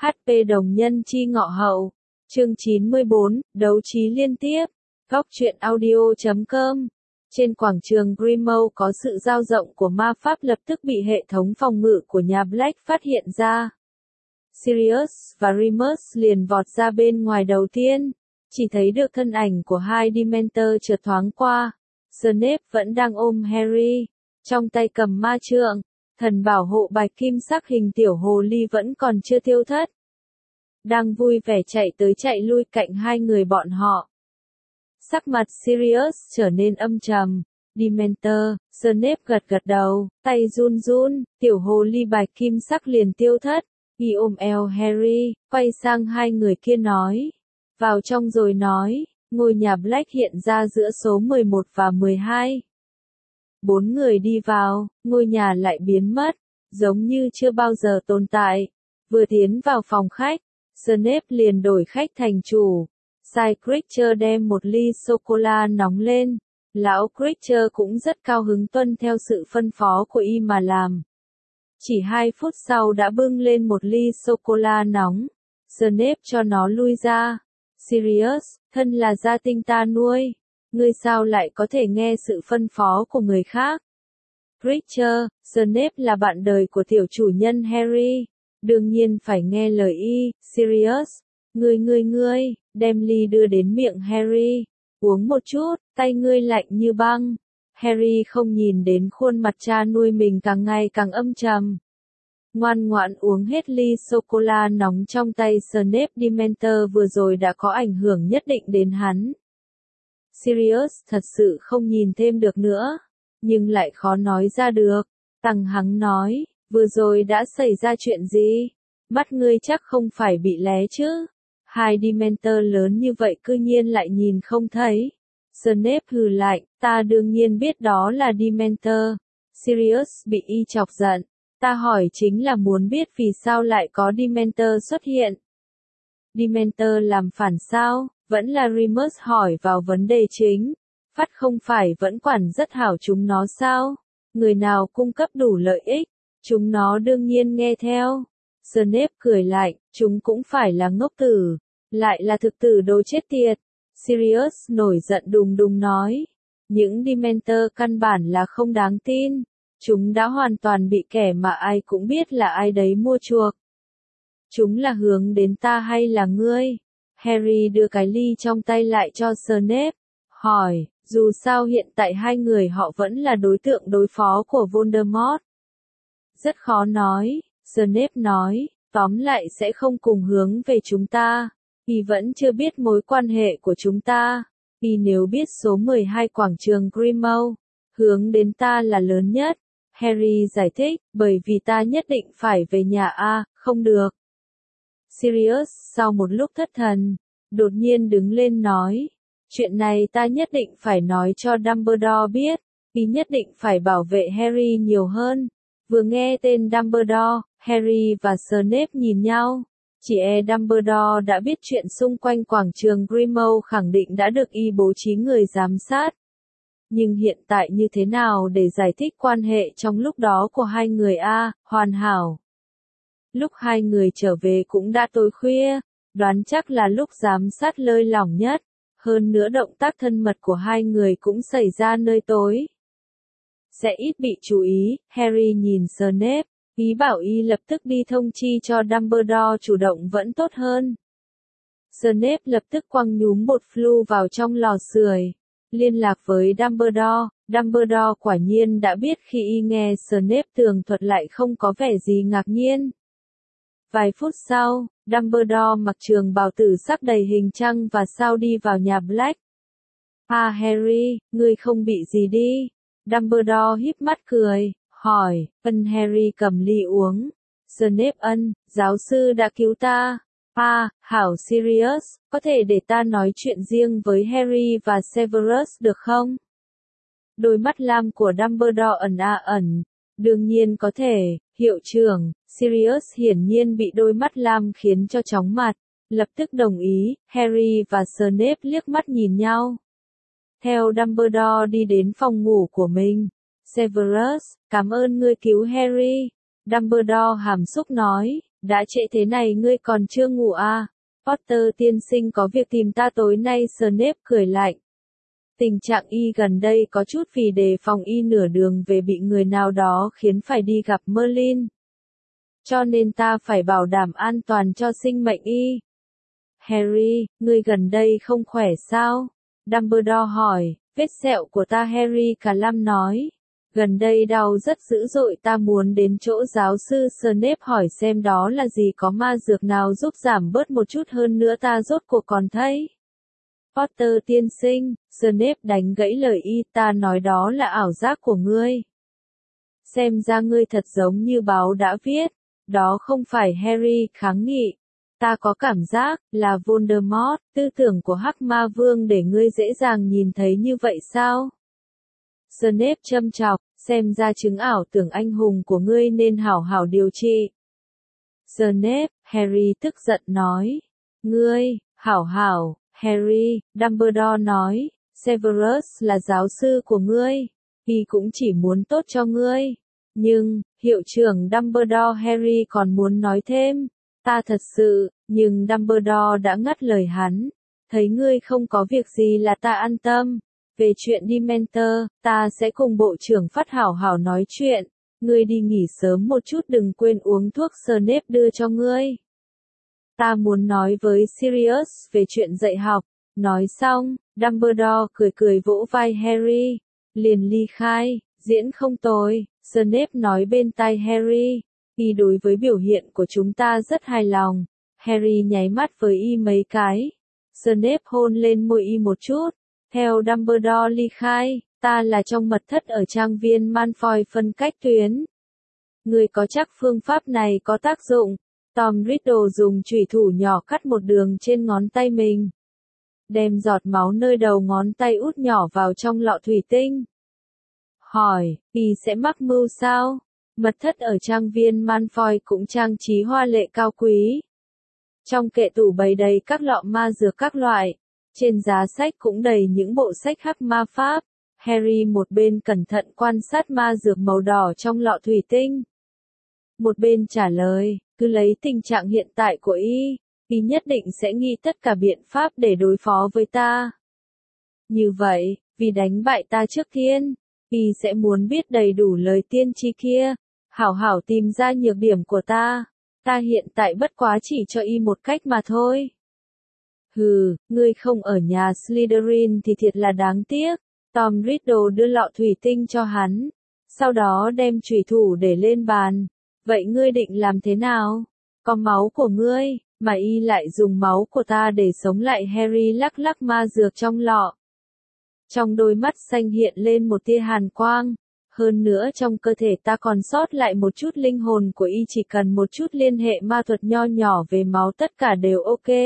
HP đồng nhân chi ngọ hậu. Chương 94, đấu trí liên tiếp. Góc truyện audio.com. Trên quảng trường Grimmauld có sự dao động của ma pháp lập tức bị hệ thống phòng ngự của nhà Black phát hiện ra. Sirius và Remus liền vọt ra bên ngoài đầu tiên, chỉ thấy được thân ảnh của hai Dementor chợt thoáng qua. Snape vẫn đang ôm Harry, trong tay cầm ma trượng, thần bảo hộ bạch kim sắc hình tiểu hồ ly vẫn còn chưa tiêu thất. Đang vui vẻ chạy tới chạy lui cạnh hai người bọn họ. Sắc mặt Sirius trở nên âm trầm. Dementor, Snape gật đầu, tay run run, tiểu hồ ly bạch kim sắc liền tiêu thất. Y ôm eo Harry, quay sang hai người kia nói. Vào trong rồi nói, ngôi nhà Black hiện ra giữa số 11 và 12. 4 người đi vào, ngôi nhà lại biến mất, giống như chưa bao giờ tồn tại. Vừa tiến vào phòng khách, Snape liền đổi khách thành chủ. Sai Creature đem một ly sô-cô-la nóng lên. Lão Creature cũng rất cao hứng tuân theo sự phân phó của y mà làm. Chỉ 2 phút sau đã bưng lên một ly sô-cô-la nóng. Snape cho nó lui ra. Sirius, thân là gia tinh ta nuôi. Ngươi sao lại có thể nghe sự phân phó của người khác? Creature, Snape là bạn đời của tiểu chủ nhân Harry. Đương nhiên phải nghe lời y. Sirius, ngươi, đem ly đưa đến miệng Harry. Uống một chút, tay ngươi lạnh như băng. Harry không nhìn đến khuôn mặt cha nuôi mình càng ngày càng âm trầm. Ngoan ngoãn uống hết ly sô-cô-la nóng trong tay Snape. Dementor vừa rồi đã có ảnh hưởng nhất định đến hắn. Sirius thật sự không nhìn thêm được nữa, nhưng lại khó nói ra được. Tăng hắng nói, vừa rồi đã xảy ra chuyện gì? Mắt ngươi chắc không phải bị lé chứ? Hai Dementor lớn như vậy cư nhiên lại nhìn không thấy. Snape hừ lạnh, ta đương nhiên biết đó là Dementor. Sirius bị y chọc giận. Ta hỏi chính là muốn biết vì sao lại có Dementor xuất hiện. Dementor làm phản sao? Vẫn là Remus hỏi vào vấn đề chính. Phát không phải vẫn quản rất hảo chúng nó sao? Người nào cung cấp đủ lợi ích, chúng nó đương nhiên nghe theo. Snape cười lạnh, chúng cũng phải là ngốc tử, lại là thực tử đồ chết tiệt. Sirius nổi giận đùng đùng nói, những Dementor căn bản là không đáng tin. Chúng đã hoàn toàn bị kẻ mà ai cũng biết là ai đấy mua chuộc. Chúng là hướng đến ta hay là ngươi? Harry đưa cái ly trong tay lại cho Snape, hỏi, dù sao hiện tại hai người họ vẫn là đối tượng đối phó của Voldemort. Rất khó nói, Snape nói, tóm lại sẽ không cùng hướng về chúng ta. Y vẫn chưa biết mối quan hệ của chúng ta. Y nếu biết số 12 quảng trường Grimmauld, hướng đến ta là lớn nhất. Harry giải thích, bởi vì ta nhất định phải về nhà a, không được. Sirius, sau một lúc thất thần, đột nhiên đứng lên nói, chuyện này ta nhất định phải nói cho Dumbledore biết, y nhất định phải bảo vệ Harry nhiều hơn. Vừa nghe tên Dumbledore, Harry và Snape nhìn nhau, chỉ Dumbledore đã biết chuyện xung quanh quảng trường Grimmauld khẳng định đã được y bố trí người giám sát. Nhưng hiện tại như thế nào để giải thích quan hệ trong lúc đó của hai người hoàn hảo. Lúc hai người trở về cũng đã tối khuya, đoán chắc là lúc giám sát lơi lỏng nhất, hơn nữa động tác thân mật của hai người cũng xảy ra nơi tối. Sẽ ít bị chú ý, Harry nhìn Snape, ý bảo y lập tức đi thông chi cho Dumbledore chủ động vẫn tốt hơn. Snape lập tức quăng nhúm bột flu vào trong lò sưởi, liên lạc với Dumbledore. Dumbledore quả nhiên đã biết khi y nghe Snape tường thuật lại không có vẻ gì ngạc nhiên. Vài phút sau, Dumbledore mặc trường bào tử sắc đầy hình trăng và sao đi vào nhà Black. Harry, ngươi không bị gì đi? Dumbledore híp mắt cười, hỏi, Harry cầm ly uống. Snape giáo sư đã cứu ta. Hảo Sirius, có thể để ta nói chuyện riêng với Harry và Severus được không? Đôi mắt lam của Dumbledore ẩn. Đương nhiên có thể, hiệu trưởng. Sirius hiển nhiên bị đôi mắt lam khiến cho chóng mặt, lập tức đồng ý. Harry và Snape liếc mắt nhìn nhau. Theo Dumbledore đi đến phòng ngủ của mình. Severus, cảm ơn ngươi cứu Harry. Dumbledore hàm xúc nói, Đã trễ thế này ngươi còn chưa ngủ à? Potter tiên sinh có việc tìm ta tối nay. Snape cười lạnh. Tình trạng y gần đây có chút vì đề phòng y nửa đường về bị người nào đó khiến phải đi gặp Merlin. Cho nên ta phải bảo đảm an toàn cho sinh mệnh y. Harry, ngươi gần đây không khỏe sao? Dumbledore hỏi. Vết sẹo của ta, Harry cả lăm nói. Gần đây đau rất dữ dội, ta muốn đến chỗ giáo sư. Snape hỏi xem đó là gì, có ma dược nào giúp giảm bớt một chút, hơn nữa ta rốt cuộc còn thấy. Potter tiên sinh, Snape đánh gãy lời y, ta nói đó là ảo giác của ngươi. Xem ra ngươi thật giống như báo đã viết. Đó không phải, Harry kháng nghị. Ta có cảm giác là Voldemort, tư tưởng của Hắc Ma Vương để ngươi dễ dàng nhìn thấy như vậy sao? Snape châm chọc, xem ra chứng ảo tưởng anh hùng của ngươi nên hảo hảo điều trị. Snape, Harry tức giận nói. Ngươi, hảo hảo, Harry, Dumbledore nói, Severus là giáo sư của ngươi, y cũng chỉ muốn tốt cho ngươi. Nhưng, hiệu trưởng Dumbledore, Harry còn muốn nói thêm. Ta thật sự, nhưng Dumbledore đã ngắt lời hắn. Thấy ngươi không có việc gì là ta an tâm. Về chuyện Dementor, ta sẽ cùng bộ trưởng Phát hảo hảo nói chuyện. Ngươi đi nghỉ sớm một chút, đừng quên uống thuốc Snape đưa cho ngươi. Ta muốn nói với Sirius về chuyện dạy học. Nói xong, Dumbledore cười cười vỗ vai Harry. Liền ly khai, diễn không tồi, Snape nói bên tai Harry. Y đối với biểu hiện của chúng ta rất hài lòng. Harry nháy mắt với y mấy cái. Snape hôn lên môi y một chút. Theo Dumbledore ly khai, ta là trong mật thất ở trang viên Malfoy phân cách tuyến. Người có chắc phương pháp này có tác dụng? Tom Riddle dùng chùy thủ nhỏ cắt một đường trên ngón tay mình. Đem giọt máu nơi đầu ngón tay út nhỏ vào trong lọ thủy tinh. Hỏi, y sẽ mắc mưu sao? Mật thất ở trang viên Malfoy cũng trang trí hoa lệ cao quý. Trong kệ tủ bày đầy các lọ ma dược các loại. Trên giá sách cũng đầy những bộ sách hắc ma pháp. Harry một bên cẩn thận quan sát ma dược màu đỏ trong lọ thủy tinh. Một bên trả lời, cứ lấy tình trạng hiện tại của y nhất định sẽ nghĩ tất cả biện pháp để đối phó với ta. Như vậy, vì đánh bại ta trước tiên, y sẽ muốn biết đầy đủ lời tiên tri kia, hảo hảo tìm ra nhược điểm của ta. Ta hiện tại bất quá chỉ cho y một cách mà thôi. Hừ, ngươi không ở nhà Slytherin thì thiệt là đáng tiếc. Tom Riddle đưa lọ thủy tinh cho hắn, sau đó đem chùy thủ để lên bàn. Vậy ngươi định làm thế nào? Có máu của ngươi, mà y lại dùng máu của ta để sống lại. Harry lắc lắc ma dược trong lọ. Trong đôi mắt xanh hiện lên một tia hàn quang. Hơn nữa trong cơ thể ta còn sót lại một chút linh hồn của y, chỉ cần một chút liên hệ ma thuật nho nhỏ về máu tất cả đều ok.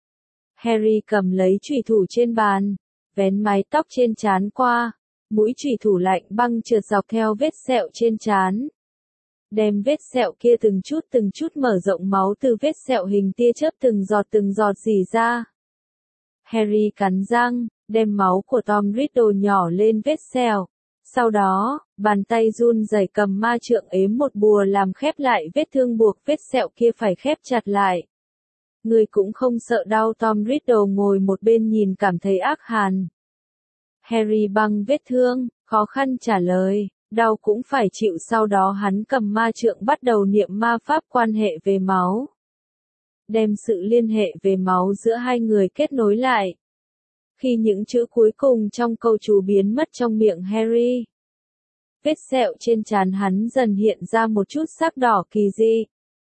Harry cầm lấy chùy thủ trên bàn, vén mái tóc trên trán qua, mũi chùy thủ lạnh băng trượt dọc theo vết sẹo trên trán. Đem vết sẹo kia từng chút mở rộng, máu từ vết sẹo hình tia chớp từng giọt rỉ ra. Harry cắn răng, đem máu của Tom Riddle nhỏ lên vết sẹo. Sau đó, bàn tay run rẩy cầm ma trượng ếm một bùa làm khép lại vết thương, buộc vết sẹo kia phải khép chặt lại. Ngươi cũng không sợ đau? Tom Riddle ngồi một bên nhìn cảm thấy ác hàn. Harry băng vết thương, khó khăn trả lời, đau cũng phải chịu. Sau đó hắn cầm ma trượng bắt đầu niệm ma pháp quan hệ về máu. Đem sự liên hệ về máu giữa hai người kết nối lại. Khi những chữ cuối cùng trong câu chú biến mất trong miệng Harry, vết sẹo trên trán hắn dần hiện ra một chút sắc đỏ kỳ dị.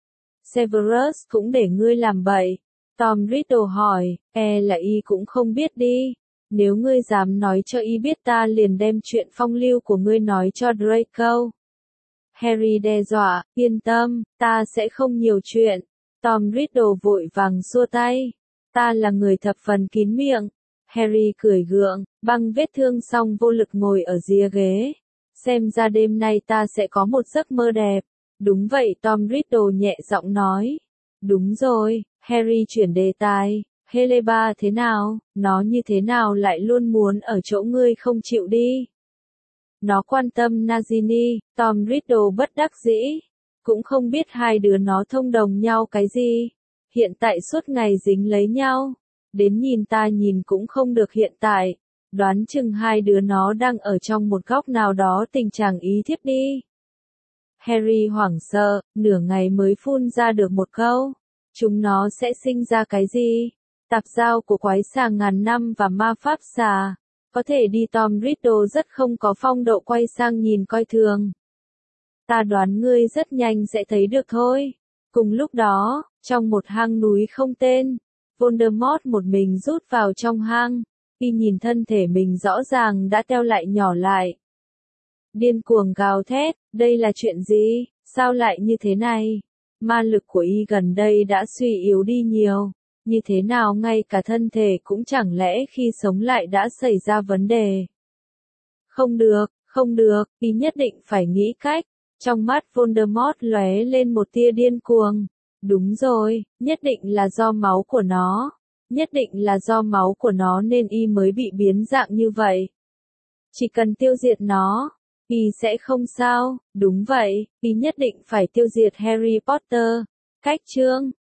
Severus cũng để ngươi làm bậy? Tom Riddle hỏi, là y cũng không biết đi. Nếu ngươi dám nói cho y biết, ta liền đem chuyện phong lưu của ngươi nói cho Draco. Harry đe dọa, yên tâm, ta sẽ không nhiều chuyện. Tom Riddle vội vàng xua tay. Ta là người thập phần kín miệng. Harry cười gượng, băng vết thương xong vô lực ngồi ở rìa ghế. Xem ra đêm nay ta sẽ có một giấc mơ đẹp. Đúng vậy, Tom Riddle nhẹ giọng nói. Đúng rồi, Harry chuyển đề tài. Heleba thế nào? Nó như thế nào lại luôn muốn ở chỗ ngươi không chịu đi? Nó quan tâm Nagini. Tom Riddle bất đắc dĩ. Cũng không biết hai đứa nó thông đồng nhau cái gì. Hiện tại suốt ngày dính lấy nhau. Đến nhìn ta nhìn cũng không được hiện tại. Đoán chừng hai đứa nó đang ở trong một góc nào đó tình trạng ý thiếp đi. Harry hoảng sợ, nửa ngày mới phun ra được một câu. Chúng nó sẽ sinh ra cái gì? Tạp giao của quái xà ngàn năm và ma pháp xà. Có thể đi Tom Riddle rất không có phong độ quay sang nhìn coi thường. Ta đoán ngươi rất nhanh sẽ thấy được thôi. Cùng lúc đó, trong một hang núi không tên, Voldemort một mình rút vào trong hang. Y nhìn thân thể mình rõ ràng đã teo lại nhỏ lại. Điên cuồng gào thét, đây là chuyện gì? Sao lại như thế này? Ma lực của Y gần đây đã suy yếu đi nhiều. Như thế nào ngay cả thân thể cũng chẳng lẽ khi sống lại đã xảy ra vấn đề? Không được, Y nhất định phải nghĩ cách. Trong mắt Voldemort lóe lên một tia điên cuồng. Đúng rồi, nhất định là do máu của nó. Nhất định là do máu của nó nên Y mới bị biến dạng như vậy. Chỉ cần tiêu diệt nó, Y sẽ không sao. Đúng vậy, Y nhất định phải tiêu diệt Harry Potter. Cách chương